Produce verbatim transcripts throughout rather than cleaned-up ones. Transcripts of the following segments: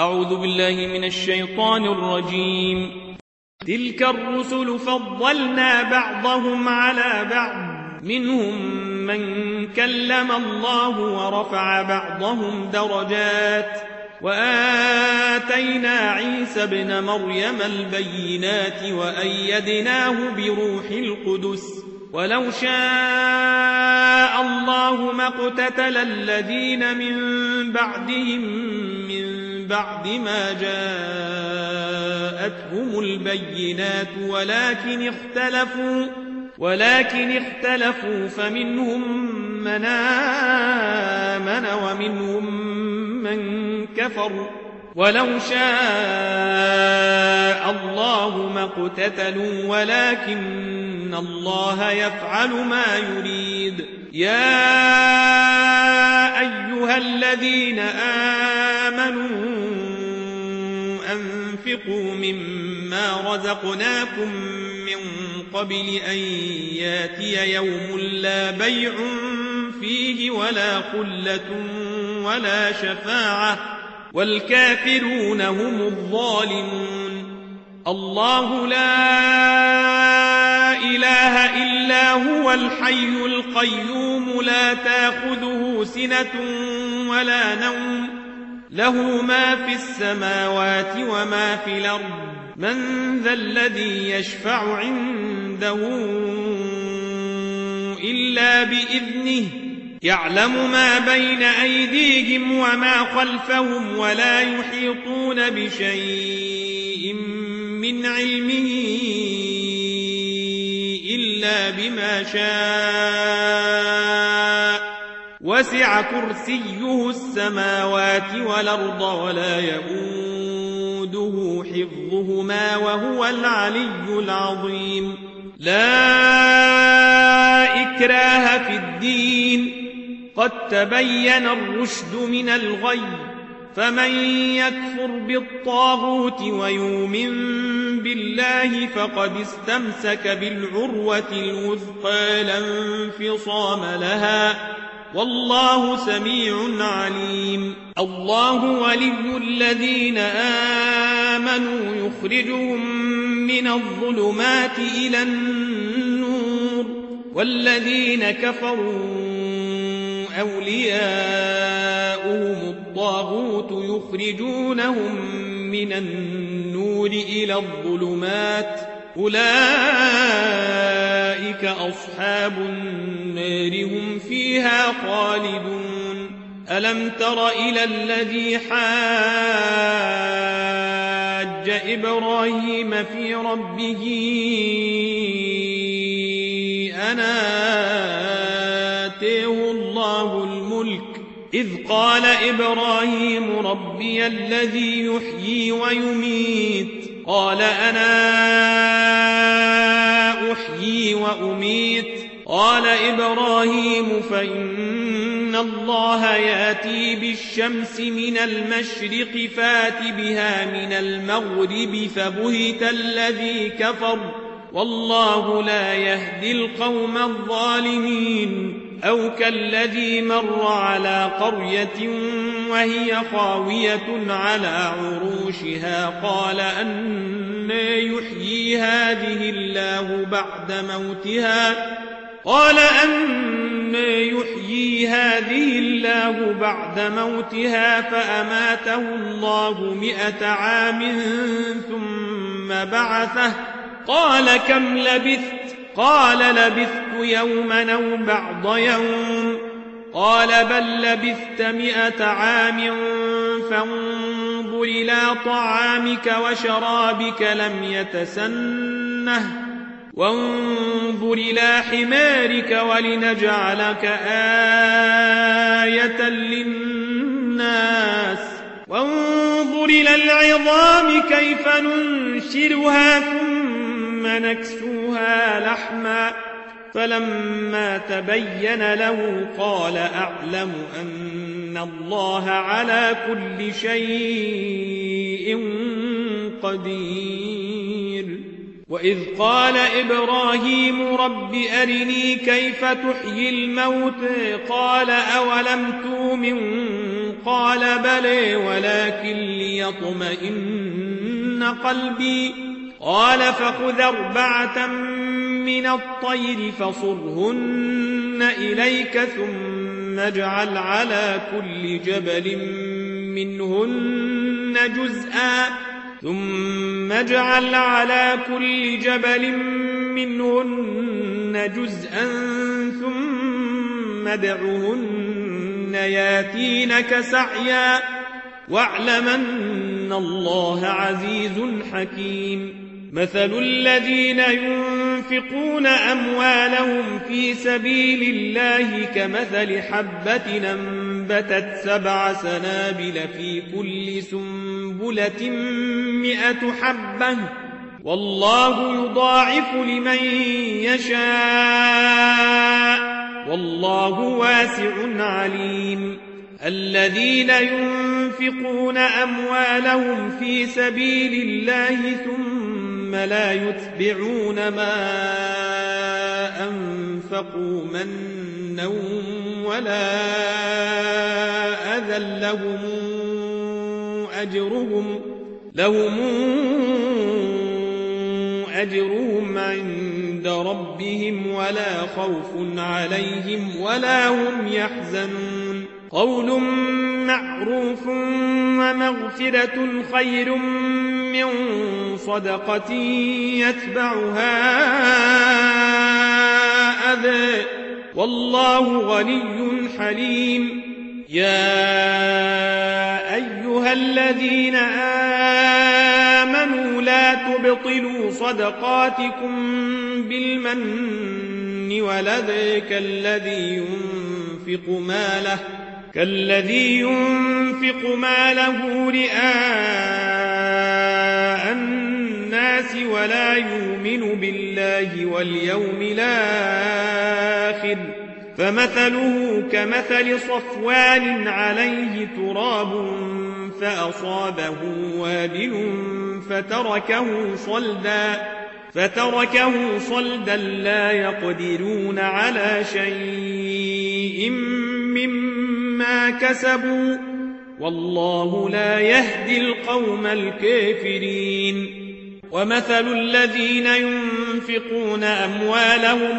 أعوذ بالله من الشيطان الرجيم. تلك الرسل فضلنا بعضهم على بعض، منهم من كلم الله ورفع بعضهم درجات، وآتينا عيسى ابن مريم البينات وأيدناه بروح القدس، ولو شاء الله ما اقتتل الذين من بعدهم من بعد ما جاءتهم البينات ولكن اختلفوا ولكن اختلفوا فمنهم من آمن ومنهم من كفر، ولو شاء الله ما اقتتلوا ولكن الله يفعل ما يريد. يا أيها الذين آمنوا أنفقوا مما رزقناكم من قبل أن ياتي يوم لا بيع فيه ولا خلة ولا شفاعة والكافرون هم الظالمون. الله لا إله إلا هو الحي القيوم لا تأخذه سنة ولا نوم، له ما في السماوات وما في الأرض. من ذا الذي يشفع عنده إلا بإذنه، يعلم ما بين أيديهم وما خلفهم ولا يحيطون بشيء من علمه إلا بما شاء، وسع كرسيه السماوات والأرض ولا يؤوده حفظهما وهو العلي العظيم. لا إكراه في الدين، قد تبين الرشد من الغي، فمن يكفر بالطاغوت ويؤمن بالله فقد استمسك بالعروة الوثقى لا انفصام لها، والله سميع عليم. الله ولي الذين آمنوا يخرجهم من الظلمات إلى النور، والذين كفروا أولياؤهم الطاغوت يخرجونهم من النور إلى الظلمات، أولئك أصحاب النار هم فيها خالدون. ألم تر إلى الذي حاج إبراهيم في ربه أن آتيه الله الملك، إذ قال إبراهيم ربي الذي يحيي ويميت، قال أنا أحيي وأميت. قال إبراهيم فإن الله يأتي بالشمس من المشرق فات بها من المغرب، فبهت الذي كفر، والله لا يهدي القوم الظالمين. أو كالذي مر على قرية وهي خاوية على عروشها، قال أنى يحيي هذه الله بعد موتها قال أنى يحيي هذه الله بعد موتها فأماته الله مئة عام ثم بعثه، قال كم لبثت؟ قال لبثت يوما أو بعض يوم، قال بل لبثت مئة عام فانظر إلى طعامك وشرابك لم يتسنه، وانظر إلى حمارك ولنجعلك آية للناس، وانظر إلى العظام كيف ننشرها ثم نكسوها لحما، فلما تبين له قال أعلم أن الله على كل شيء قدير. وإذ قال إبراهيم رب أرني كيف تحيي الموتى، قال أولم تؤمن قال بلى ولكن ليطمئن قلبي قال فخذ أربعة من الطير فصرهن إليك ثم اجعل على كل جبل منهن جزءا ثم اجعل على كل جبل منهن جزءا ثم ادعهن ياتينك سعيا واعلم أن الله عزيز حكيم مثل الذين ينفقون أموالهم في سبيل الله كمثل حبة أنبتت سبع سنابل في كل سنبلة مئة حبة والله يضاعف لمن يشاء والله واسع عليم الذين ينفقون أموالهم في سبيل الله ثم لا يتبعون ما أنفقوا منا ولا أذى لهم أجرهم لهم أجرهم عند ربهم ولا خوف عليهم ولا هم يحزنون قول معروف ومغفرة خير من صدقة يتبعها أذى والله غني حليم يا أيها الذين آمنوا لا تبطلوا صدقاتكم بالمن والأذى كالذي ينفق ماله كالذي ينفق ماله رئاء الناس ولا يؤمن بالله واليوم الآخر فمثله كمثل صفوان عليه تراب فأصابه وابل فتركه صلدا فتركه صلدا لا يقدرون على شيء مما كسبوا والله لا يهدي القوم الكافرين ومثل الذين ينفقون أموالهم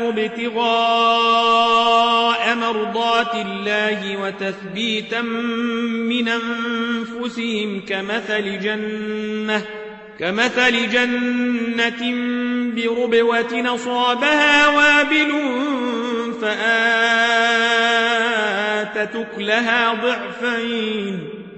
ابتغاء مرضات الله وتثبيتا من أنفسهم كمثل جنة كمثل جنة بربوة أصابها وابل فآتت أكلها ضعفين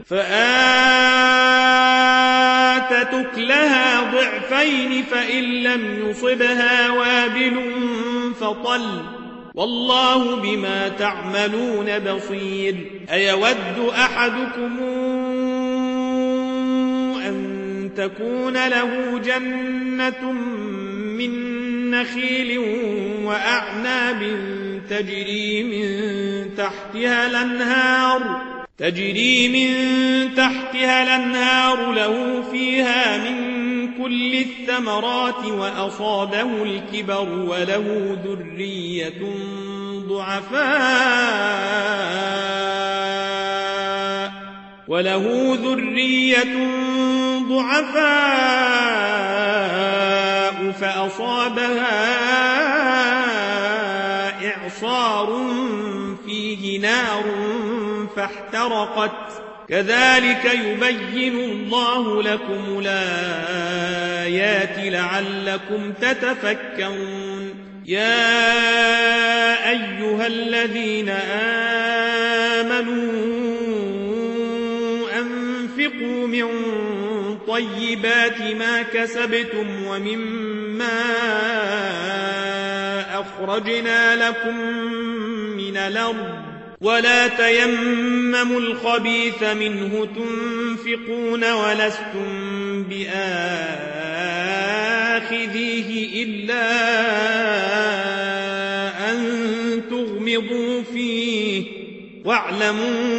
فآتت أكلها ضعفين فإن لم يصبها وابل فطل والله بما تعملون بصير أيود أحدكم أن تكون له جنة من نخيل وأعناب تجري من تحتها الأنهار تجري من تحتها الأنهار له فيها من كل الثمرات وأصابه الكبر وله ذرية ضعفاء وله ذرية ضعفاء فأصابها إعصار فيه نار فاحترقت كذلك يبين الله لكم الآيات لعلكم تتفكرون يا أيها الذين آمنوا أنفقوا من طيبات ما كسبتم ومما أخرجنا لكم من الأرض ولا تيمموا الخبيث منه تنفقون ولستم بآخذيه إلا أن تغمضوا فيه واعلموا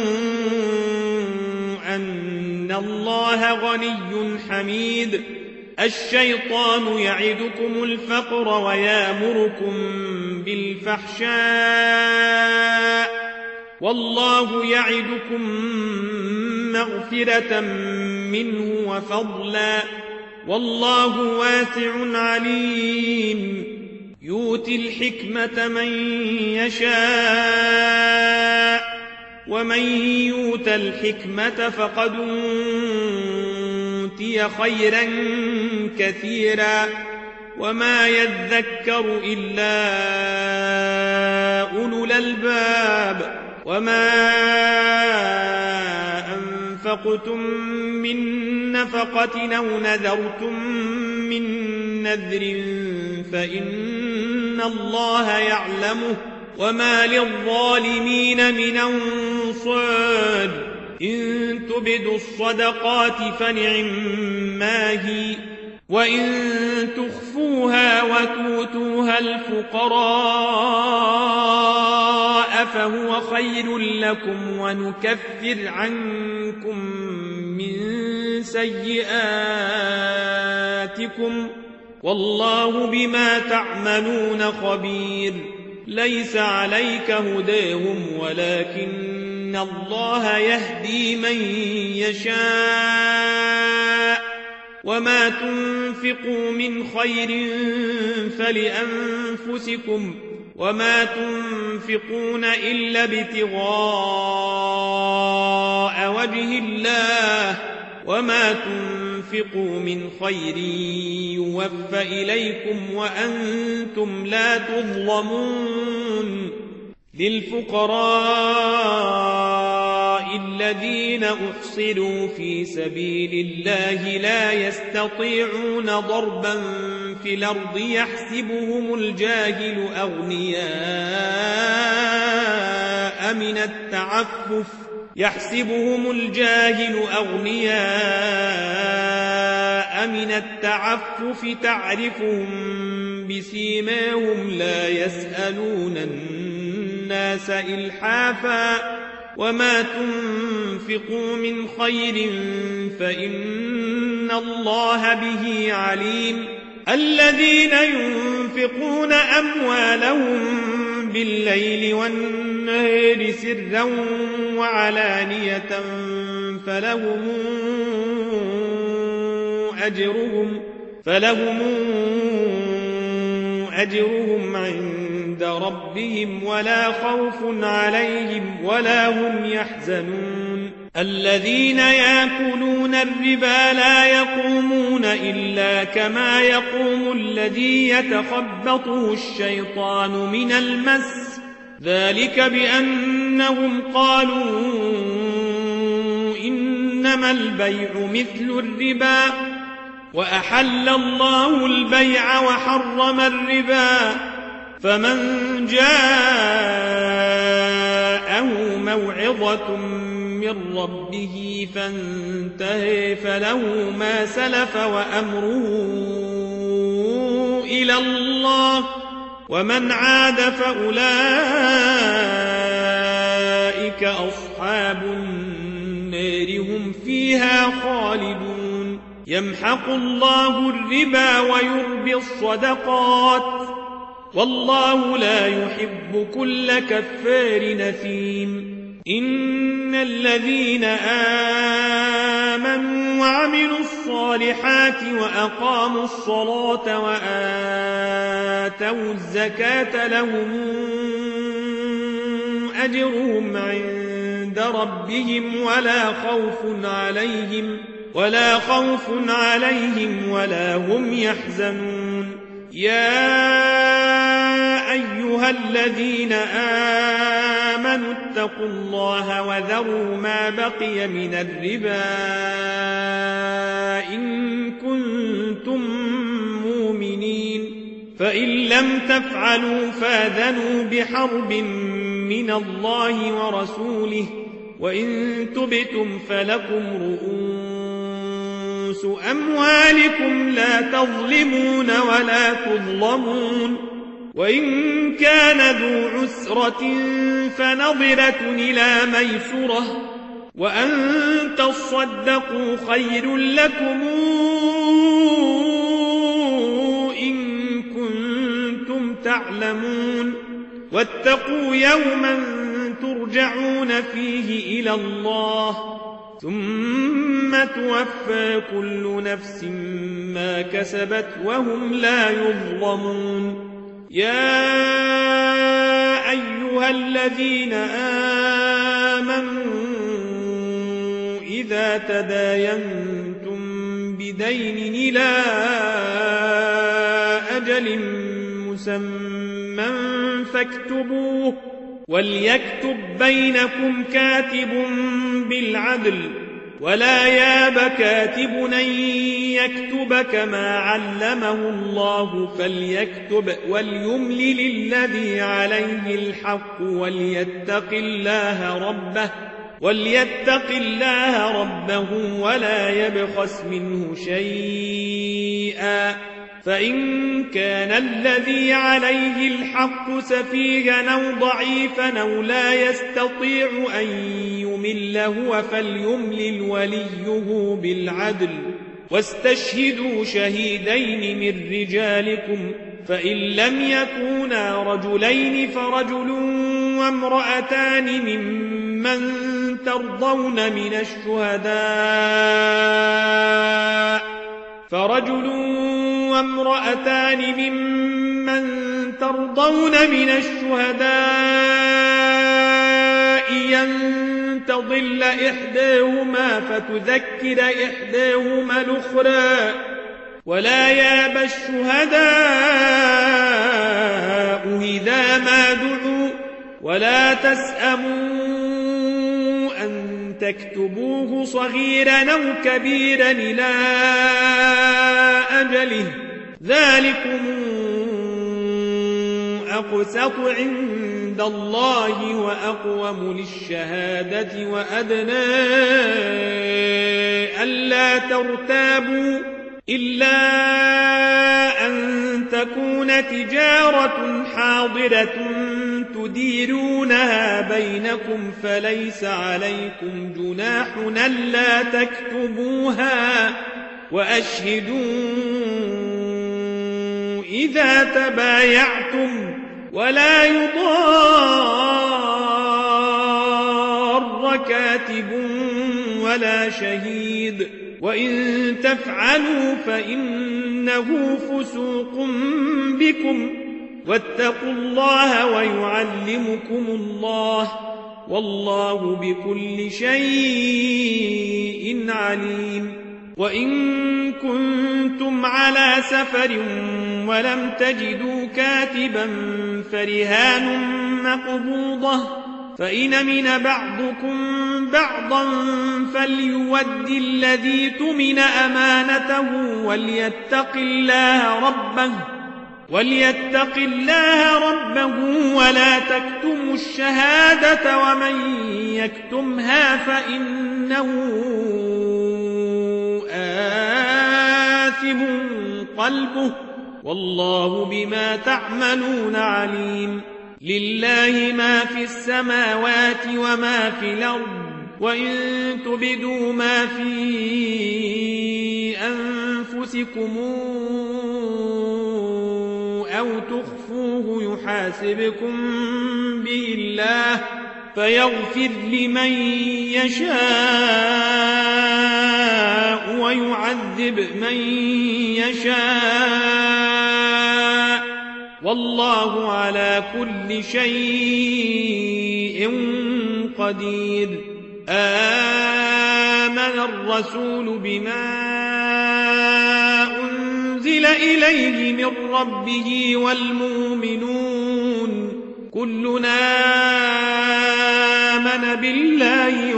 أن الله غني حميد الشيطان يعدكم الفقر ويامركم بالفحشاء والله يعدكم مغفرة منه وفضلا والله واسع عليم يؤتي الحكمة من يشاء ومن يؤت الحكمة فقد أوتي خيرا كثيرا وما يذكر إلا أولو الألباب وما أنفقتم من نفقة أو نذرتم من نذر فإن الله يعلمه وما للظالمين من أنصار إن تبدوا الصدقات فنعما هي وإن تخفوها وتؤتوها الفقراء فهو خير لكم ونكفر عنكم من سيئاتكم والله بما تعملون خبير ليس عليك هداهم ولكن الله يهدي من يشاء وما تنفقوا من خير فلأنفسكم وما تنفقون إلا ابتغاء وجه الله وما تنفقوا من خير يوفى إليكم وأنتم لا تظلمون للفقراء الذين أحصروا في سبيل الله لا يستطيعون ضربا في الأرض يحسبهم الجاهل أغنياء من التعفف يحسبهم الجاهل أغنياء من التعفف تعرفهم بسيماهم لا يسألون الناس إلحافا وما تنفقوا من خير فإن الله به عليم الذين ينفقون أموالهم بالليل والنهار سرا وعلانية فلهم أجرهم فلهم أجرهم عند ربهم ولا خوف عليهم ولا هم يحزنون الذين يأكلون الربا لا يقومون إلا كما يقوم الذي يتخبطه الشيطان من المس ذلك بأنهم قالوا إنما البيع مثل الربا وأحل الله البيع وحرم الربا فمن جاءه موعظة من ربه فانتهى فله ما سلف وأمره إلى الله ومن عاد فأولئك أصحاب النار هم فيها خالدون يمحق الله الربا ويربي الصدقات والله لا يحب كل كفار نثيم إن الذين آمنوا وعملوا الصالحات وأقاموا الصلاة وآتوا الزكاة لهم أجرهم عند ربهم ولا خوف عليهم ولا خوف عليهم ولا هم يحزنون يا أيها الذين آمنوا اتقوا الله وذروا ما بقي من الربا إن كنتم مؤمنين فإن لم تفعلوا فاذنوا بحرب من الله ورسوله وإن تبتم فلكم رؤوس أموالكم لا تظلمون ولا تظلمون وإن كان ذو عسرة فنظرة إلى ميسرة وأن تصدقوا خير لكم إن كنتم تعلمون واتقوا يوما ترجعون فيه إلى الله ثم توفى كل نفس ما كسبت وهم لا يظلمون. يا أيها الذين آمنوا إذا تداينتم بدين إلى أجل مسمى فاكتبوه وليكتب بينكم كاتب بالعدل ولا ياب كاتب أن يكتب كما علمه الله فليكتب وليملل الذي عليه الحق وليتق الله ربه وليتق الله ربه ولا يبخس منه شيئا فإن كان الذي عليه الحق سفيها أو ضعيفا أو لا يستطيع أن يمل هو فليملل وليه بالعدل واستشهدوا شهيدين من رجالكم فإن لم يكونا رجلين فرجل وامرأتان ممن ترضون من الشهداء فرجل وامرأتان ممن ترضون من الشهداء أن تضل إحداهما فتذكر إحداهما الأخرى ولا ياب الشهداء إذا ما دعوا ولا تسأموا أن تكتبوه صغيرا أو كبيرا إلى أجله ذلكم أقسط عند الله وأقوم للشهادة وأدنى ألا ترتابوا إلا أن تكون تجارة حاضرة تديرونها بينكم فليس عليكم جناح ألا تكتبوها وأشهدوا إذا تبايعتم ولا يضار كاتب ولا شهيد وإن تفعلوا فإنه فسوق بكم واتقوا الله ويعلمكم الله والله بكل شيء عليم. وإن كنتم على سفر ولم تجدوا كاتبا فرهان مقبوضة فإن من بعضكم بعضا فليود الذي تمن أمانته وليتق الله ربه وليتق الله ربه ولا تكتموا الشهادة ومن يكتمها فإنه آثم قلبه والله بما تعملون عليم. لله ما في السماوات وما في الأرض وإن تبدوا ما في أنفسكم أو تخفوه يحاسبكم به الله فيغفر لمن يشاء ويعذب من يشاء والله على كل شيء قدير. آمن الرسول بما أنزل إليه من ربه والمؤمنون كلنا آمن بالله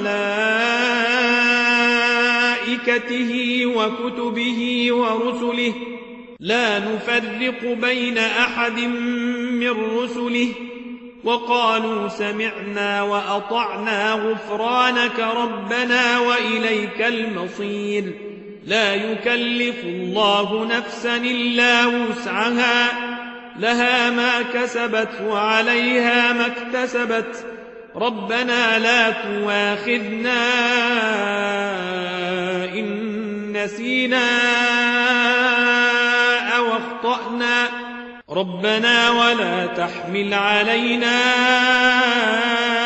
وملائكته وكتبه ورسله لا نفرق بين أحد من رسله وقالوا سمعنا وأطعنا غفرانك ربنا وإليك المصير. لا يكلف الله نفسا إلا وسعها لها ما كسبت وعليها ما اكتسبت ربنا لا تواخذنا إن نسينا أو أخطأنا ربنا ولا تحمل علينا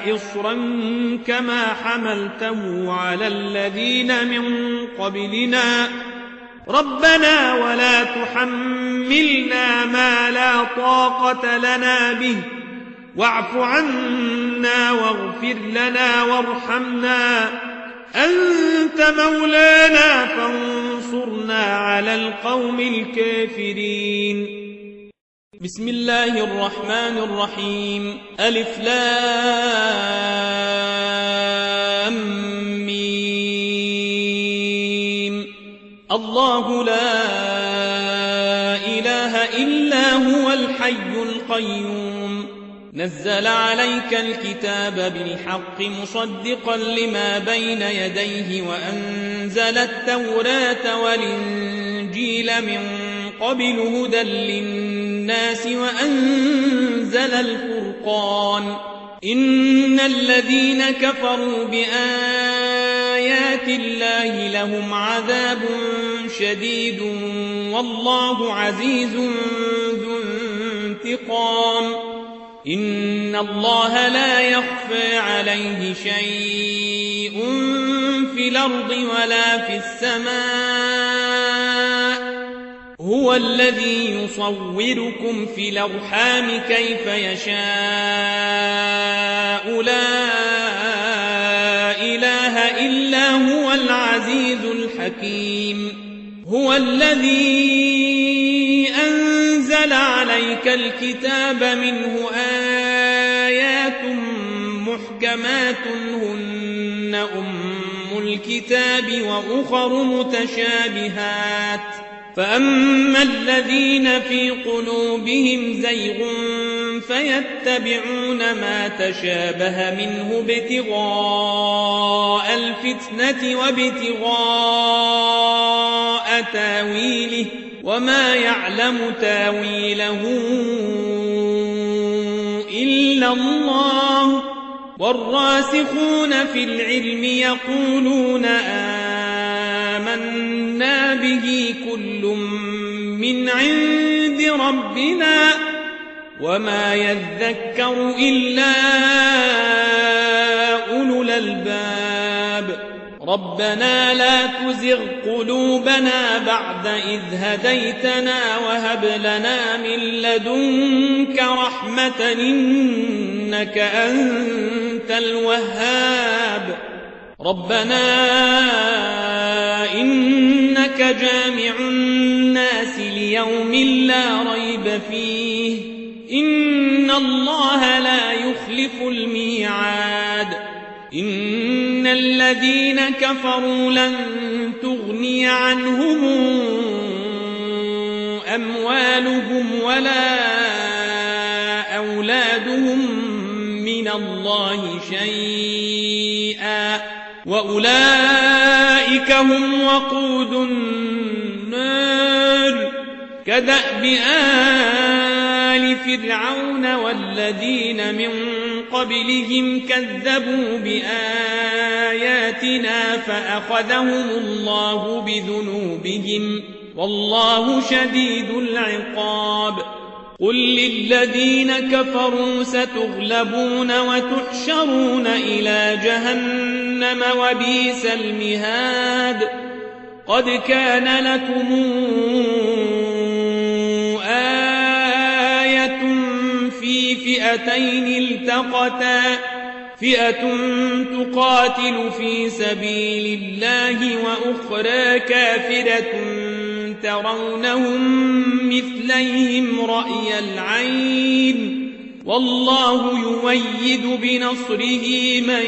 إصرا كما حملته على الذين من قبلنا ربنا ولا تحملنا ما لا طاقة لنا به واعف عنا واغفر لنا وارحمنا أنت مولانا فانصرنا على القوم الكافرين. بسم الله الرحمن الرحيم. ألف لام ميم. الله لا إله إلا هو الحي القيوم نزل عليك الكتاب بالحق مصدقا لما بين يديه وأنزل التوراة والإنجيل من قبل هدى للناس وأنزل الفرقان إن الذين كفروا بآيات الله لهم عذاب شديد والله عزيز ذو انتقام. إن الله لا يخفى عليه شيء في الأرض ولا في السماء هو الذي يصوركم في الأرحام كيف يشاء لا إله إلا هو العزيز الحكيم. هو الذي أنزل عليك الكتاب منه آيات محكمات هن أم الكتاب وأخر متشابهات فأما الذين في قلوبهم زيغ فيتبعون ما تشابه منه ابتغاء الفتنة وابتغاء تاويله وما يعلم تاويله إلا الله والراسخون في العلم يقولون آمنا به كل من عند ربنا وما يذكر إلا أولو الألباب. ربنا لا تزغ قلوبنا بعد إذ هديتنا وهب لنا من لدنك رحمة إنك أنت الوهاب. ربنا إنك جامع الناس ليوم لا ريب فيه إن الله لا يخلف الميعاد. إن الذين كفروا لن تغني عنهم أموالهم ولا أولادهم من الله شيئا وأولئك هم وقود النار كدأب آل فرعون والذين من قبلهم كذبوا بآياتنا فأخذهم الله بذنوبهم والله شديد العقاب. قل للذين كفروا ستغلبون وتحشرون إلى جهنم وبئس المهاد. قد كان لكم آية في فئتين التقتا فئة تقاتل في سبيل الله وأخرى كافرة ترونهم مثليهم رأي العين والله يؤيد بنصره من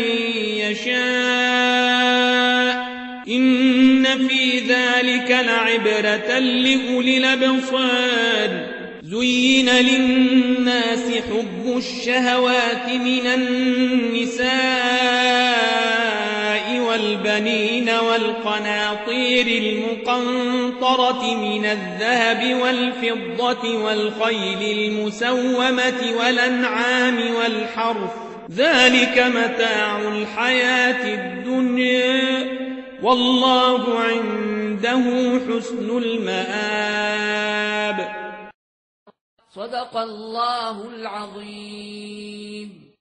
يشاء إن في ذلك لعبرة لأولي الأبصار. زين للناس حب الشهوات من النساء والبنين والقناطير المقنطرة من الذهب والفضة والخيل المسومة والأنعام والحرث ذلك متاع الحياة الدنيا والله عنده حسن المآب. صدق الله العظيم.